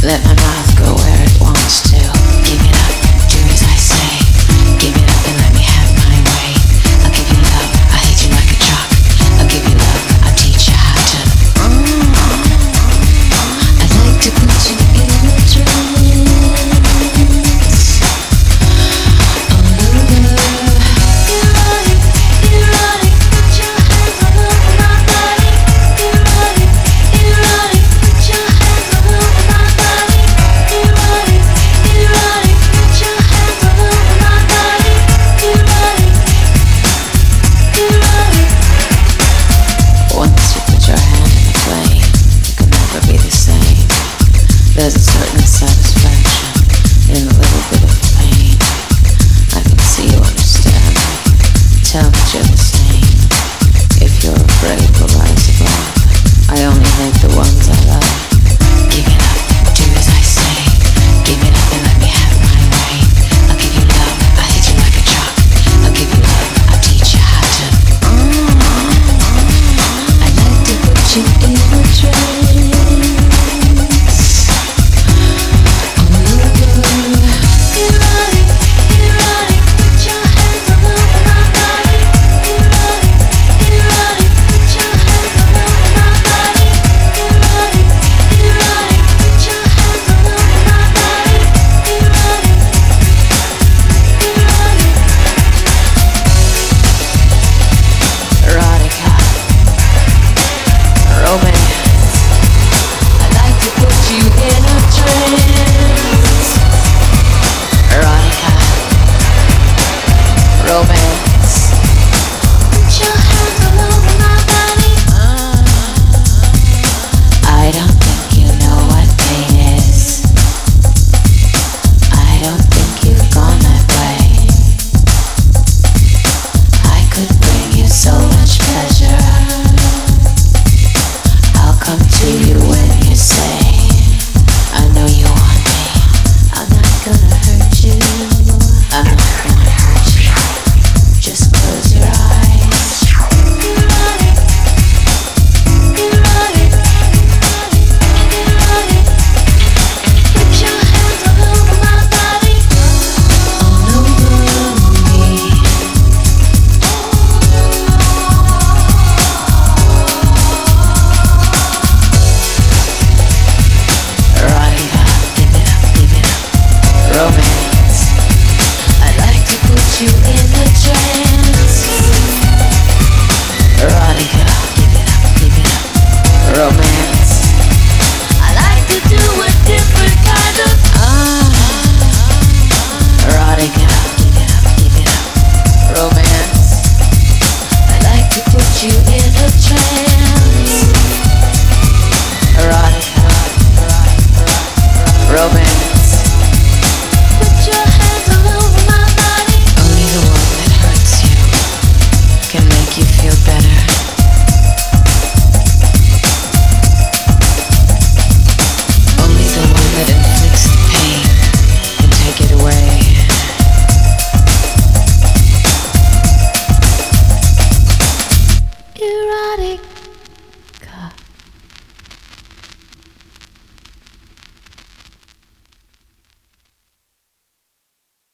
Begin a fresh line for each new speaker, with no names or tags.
Let my mouth go where it wants to. Give it up, do as I say. Give it up and let me have my way. I'll give you love, I'll hit you like a truck. I'll give you love, I'll teach you how to. I'd like to put you in a trance. Erotic, put your hands all over my body. Erotic, put your hands all over my body. Erotic, put your hands all over my body. Erotic. Once you put your hand in the flame, it can never be the same. There's a certain satisfaction in a little bit of pain. I can see you understand me. Tell that you're the same. If you're afraid, we'll rise above. I only hate the ones I love.